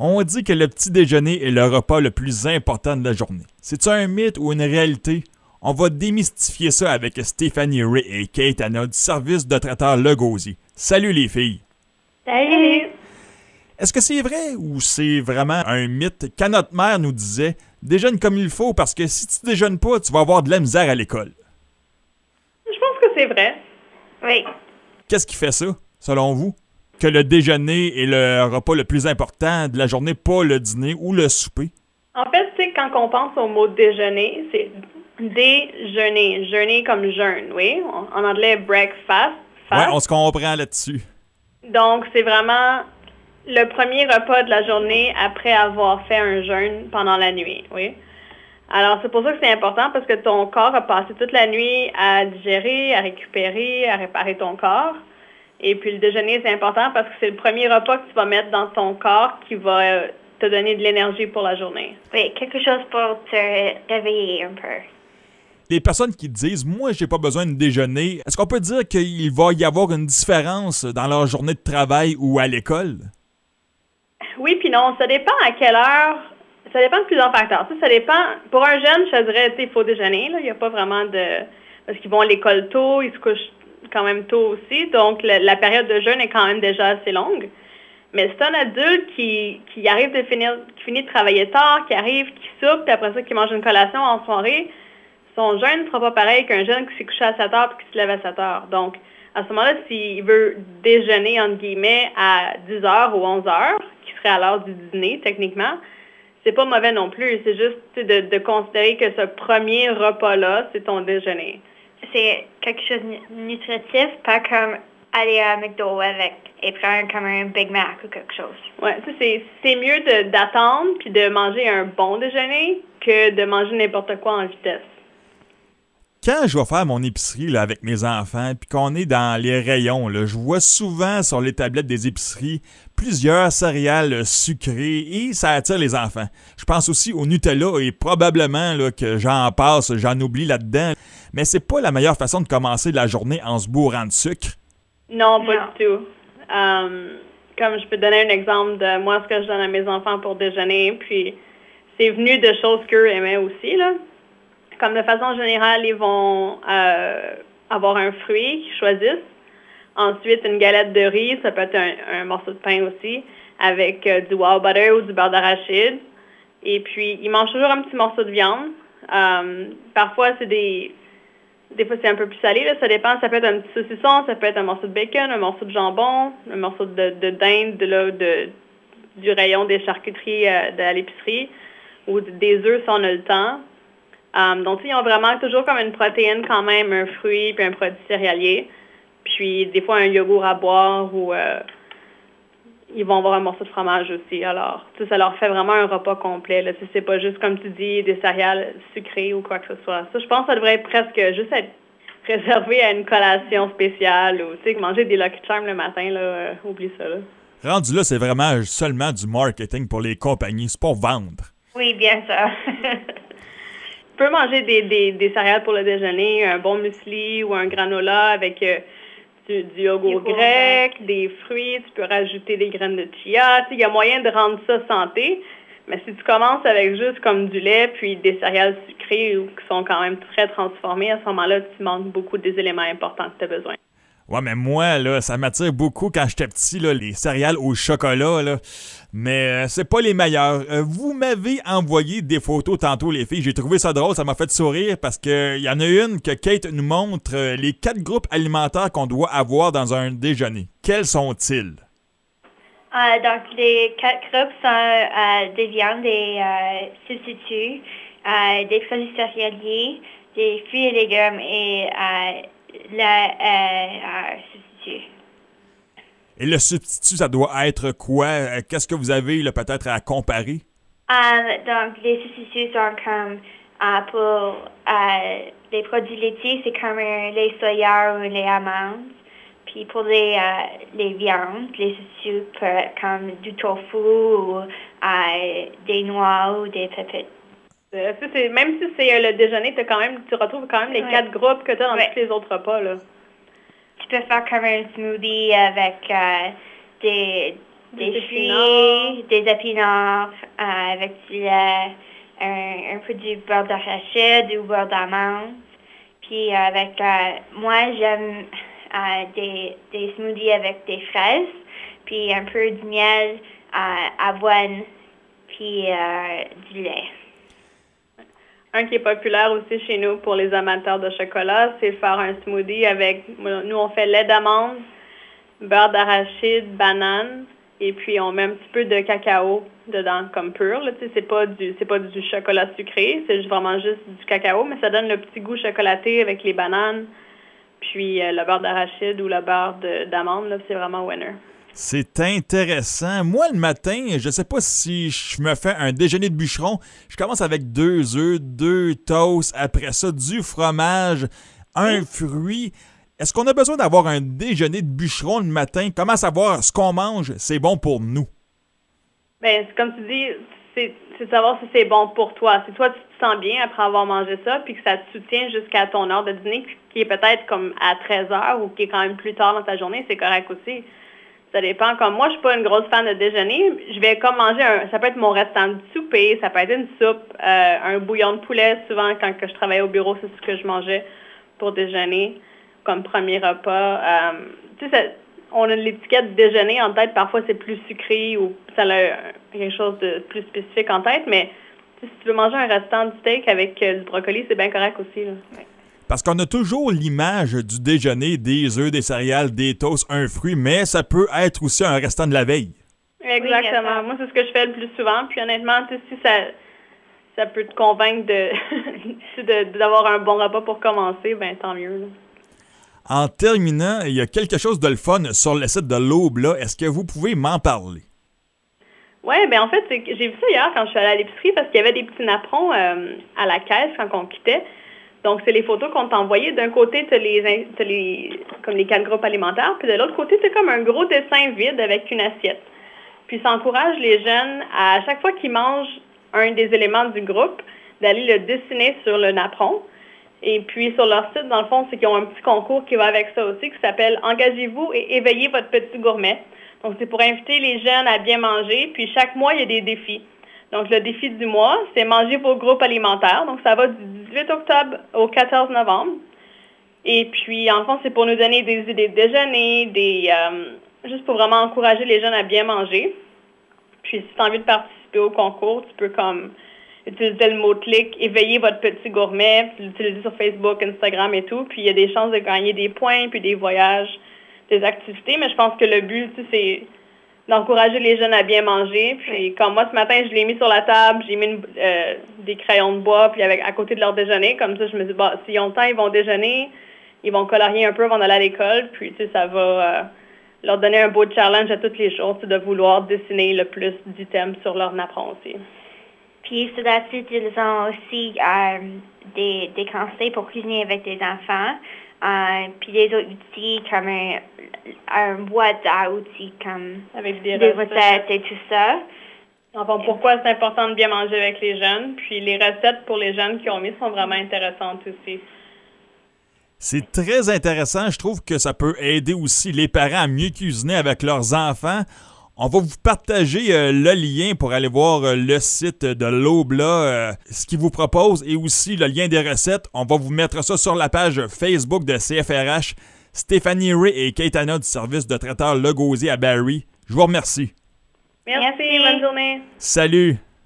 On dit que le petit déjeuner est le repas le plus important de la journée. C'est-tu un mythe ou une réalité? On va démystifier ça avec Stéphanie Ray et Kate Anna du service de traiteur Le Gosier. Salut les filles! Salut! Est-ce que c'est vrai ou c'est vraiment un mythe quand notre mère nous disait « Déjeune comme il faut parce que si tu déjeunes pas, tu vas avoir de la misère à l'école ». Je pense que c'est vrai. Oui. Qu'est-ce qui fait ça, selon vous? Que le déjeuner est le repas le plus important de la journée, pas le dîner ou le souper? En fait, tu sais, quand on pense au mot déjeuner, c'est déjeuner. Jeûner comme jeûne, oui. En anglais, breakfast. Ouais, on se comprend là-dessus. Donc, c'est vraiment le premier repas de la journée après avoir fait un jeûne pendant la nuit, oui. Alors, c'est pour ça que c'est important parce que ton corps a passé toute la nuit à digérer, à récupérer, à réparer ton corps. Et puis, le déjeuner, c'est important parce que c'est le premier repas que tu vas mettre dans ton corps qui va te donner de l'énergie pour la journée. Oui, quelque chose pour te réveiller un peu. Les personnes qui disent « Moi, j'ai pas besoin de déjeuner », est-ce qu'on peut dire qu'il va y avoir une différence dans leur journée de travail ou à l'école? Oui, puis non. Ça dépend à quelle heure. Ça dépend de plusieurs facteurs. Ça dépend. Pour un jeune, je dirais, il faut déjeuner. Là. Il n'y a pas vraiment de... Parce qu'ils vont à l'école tôt, ils se couchent quand même tôt aussi. Donc, la période de jeûne est quand même déjà assez longue. Mais c'est un adulte qui arrive qui finit de travailler tard, qui arrive, qui soupe, puis après ça, qui mange une collation en soirée. Son jeûne ne sera pas pareil qu'un jeune qui s'est couché à 7 heures et qui se lève à 7 heures. Donc, à ce moment-là, s'il veut déjeuner, entre guillemets, à 10 heures ou 11 heures, qui serait à l'heure du dîner, techniquement, c'est pas mauvais non plus. C'est juste de considérer que ce premier repas-là, c'est ton déjeuner. C'est quelque chose de nutritif, pas comme aller à McDo et prendre comme un Big Mac ou quelque chose. Ouais, ça c'est mieux d'attendre puis de manger un bon déjeuner que de manger n'importe quoi en vitesse. Quand je vais faire mon épicerie là, avec mes enfants, puis qu'on est dans les rayons, là, je vois souvent sur les tablettes des épiceries plusieurs céréales sucrées et ça attire les enfants. Je pense aussi au Nutella et probablement là, que j'en oublie là-dedans. Mais c'est pas la meilleure façon de commencer la journée en se bourrant de sucre. Non, pas du tout. Comme je peux donner un exemple de moi, ce que je donne à mes enfants pour déjeuner, puis c'est venu de choses qu'eux aimaient aussi, là. Comme de façon générale, ils vont avoir un fruit qu'ils choisissent. Ensuite, une galette de riz, ça peut être un morceau de pain aussi, avec du wow butter ou du beurre d'arachide. Et puis, ils mangent toujours un petit morceau de viande. Parfois, des fois, c'est un peu plus salé, là, ça dépend. Ça peut être un petit saucisson, ça peut être un morceau de bacon, un morceau de jambon, un morceau de dinde du rayon des charcuteries de l'épicerie, ou des œufs si on a le temps. Donc, ils ont vraiment toujours comme une protéine quand même, un fruit puis un produit céréalier. Puis, des fois, un yogourt à boire ou ils vont avoir un morceau de fromage aussi. Alors, ça leur fait vraiment un repas complet. Là. C'est pas juste, comme tu dis, des céréales sucrées ou quoi que ce soit. Ça, je pense que ça devrait presque juste être réservé à une collation spéciale ou, tu sais, manger des Lucky Charms le matin, là, oublie ça, là. Rendu là, c'est vraiment seulement du marketing pour les compagnies. C'est pour vendre. Oui, bien sûr. Tu peux manger des céréales pour le déjeuner, un bon muesli ou un granola avec du yogourt grec, des fruits, tu peux rajouter des graines de chia. Il y a moyen de rendre ça santé, mais si tu commences avec juste comme du lait puis des céréales sucrées ou qui sont quand même très transformées, à ce moment-là, tu manques beaucoup des éléments importants que tu as besoin. Ouais, mais moi, là, ça m'attire beaucoup quand j'étais petit, là, les céréales au chocolat, là. Mais c'est pas les meilleurs. Vous m'avez envoyé des photos tantôt, les filles. J'ai trouvé ça drôle, ça m'a fait sourire parce que y en a une que Kate nous montre, les 4 groupes alimentaires qu'on doit avoir dans un déjeuner. Quels sont-ils? Donc, les 4 groupes sont des viandes, des substituts, des produits céréaliers, des fruits et légumes et le substitut. Et le substitut, ça doit être quoi? Qu'est-ce que vous avez là, peut-être à comparer? Donc, les substituts sont comme pour les produits laitiers, c'est comme les soya ou les amandes. Puis pour les viandes, les substituts peuvent être comme du tofu ou des noix ou des pépites. Même si c'est le déjeuner, tu retrouves quand même les 4 groupes que tu as dans tous les autres repas, là. Tu peux faire comme un smoothie avec des des fruits, des épinards avec un peu du beurre d'arachide ou beurre d'amande. Puis avec moi, j'aime des smoothies avec des fraises, puis un peu de miel, avoine, puis du lait. Un qui est populaire aussi chez nous pour les amateurs de chocolat, c'est faire un smoothie avec, nous on fait lait d'amande, beurre d'arachide, banane, et puis on met un petit peu de cacao dedans comme pur. Là, c'est pas du chocolat sucré, c'est vraiment juste du cacao, mais ça donne le petit goût chocolaté avec les bananes, puis le beurre d'arachide ou le beurre d'amande, là, c'est vraiment winner. C'est intéressant. Moi, le matin, je sais pas si je me fais un déjeuner de bûcheron. Je commence avec 2 œufs, 2 toasts, après ça, du fromage, un fruit. Est-ce qu'on a besoin d'avoir un déjeuner de bûcheron le matin? Comment savoir ce qu'on mange, c'est bon pour nous? Bien, comme tu dis, c'est de savoir si c'est bon pour toi. Si toi, tu te sens bien après avoir mangé ça, puis que ça te soutient jusqu'à ton heure de dîner, qui est peut-être comme à 13h ou qui est quand même plus tard dans ta journée, c'est correct aussi. Ça dépend. Comme moi, je suis pas une grosse fan de déjeuner. Je vais comme manger ça peut être mon restant de souper, ça peut être une soupe, un bouillon de poulet. Souvent, quand je travaillais au bureau, c'est ce que je mangeais pour déjeuner comme premier repas. Tu sais, on a l'étiquette déjeuner en tête. Parfois, c'est plus sucré ou ça a quelque chose de plus spécifique en tête. Mais si tu veux manger un restant de steak avec du brocoli, c'est bien correct aussi, là. Ouais. Parce qu'on a toujours l'image du déjeuner, des œufs, des céréales, des toasts, un fruit, mais ça peut être aussi un restant de la veille. Exactement. Oui, moi, c'est ce que je fais le plus souvent. Puis honnêtement, si ça peut te convaincre d'avoir un bon repas pour commencer, ben tant mieux. Là. En terminant, il y a quelque chose de le fun sur le site de l'Aube, là. Est-ce que vous pouvez m'en parler? Oui, bien en fait, j'ai vu ça hier quand je suis allée à l'épicerie parce qu'il y avait des petits napperons à la caisse quand on quittait. Donc, c'est les photos qu'on t'a envoyées. D'un côté, tu as comme les 4 groupes alimentaires, puis de l'autre côté, tu as comme un gros dessin vide avec une assiette. Puis, ça encourage les jeunes, à chaque fois qu'ils mangent un des éléments du groupe, d'aller le dessiner sur le napperon. Et puis, sur leur site, dans le fond, c'est qu'ils ont un petit concours qui va avec ça aussi, qui s'appelle « Engagez-vous et éveillez votre petit gourmet ». Donc, c'est pour inviter les jeunes à bien manger. Puis, chaque mois, il y a des défis. Donc, le défi du mois, c'est manger vos groupes alimentaires. Donc, ça va du 18 octobre au 14 novembre. Et puis, en fond, c'est pour nous donner des idées de déjeuner, juste pour vraiment encourager les jeunes à bien manger. Puis, si tu as envie de participer au concours, tu peux comme utiliser le mot-clic, éveiller votre petit gourmet, puis l'utiliser sur Facebook, Instagram et tout. Puis, il y a des chances de gagner des points, puis des voyages, des activités. Mais je pense que le but, c'est d'encourager les jeunes à bien manger. Puis comme moi, ce matin, je l'ai mis sur la table, j'ai mis des crayons de bois puis à côté de leur déjeuner. Comme ça, je me dis, s'ils ont le temps, ils vont déjeuner, ils vont colorier un peu avant d'aller à l'école. Puis, tu sais, ça va leur donner un beau challenge à tous les jours, de vouloir dessiner le plus d'items sur leur napperon aussi. Puis, sur la suite, ils ont aussi des conseils pour cuisiner avec des enfants. Puis des autres outils comme un boîte à outils comme avec des recettes et tout ça. Enfin, pourquoi c'est important de bien manger avec les jeunes. Puis les recettes pour les jeunes qui ont mis sont vraiment intéressantes aussi. C'est très intéressant. Je trouve que ça peut aider aussi les parents à mieux cuisiner avec leurs enfants. On va vous partager le lien pour aller voir le site de l'Aube, ce qu'ils vous propose, et aussi le lien des recettes. On va vous mettre ça sur la page Facebook de CFRH. Stéphanie Ray et Kaitana du service de traiteur Le Gosier à Barrie. Je vous remercie. Merci. Bonne journée. Salut.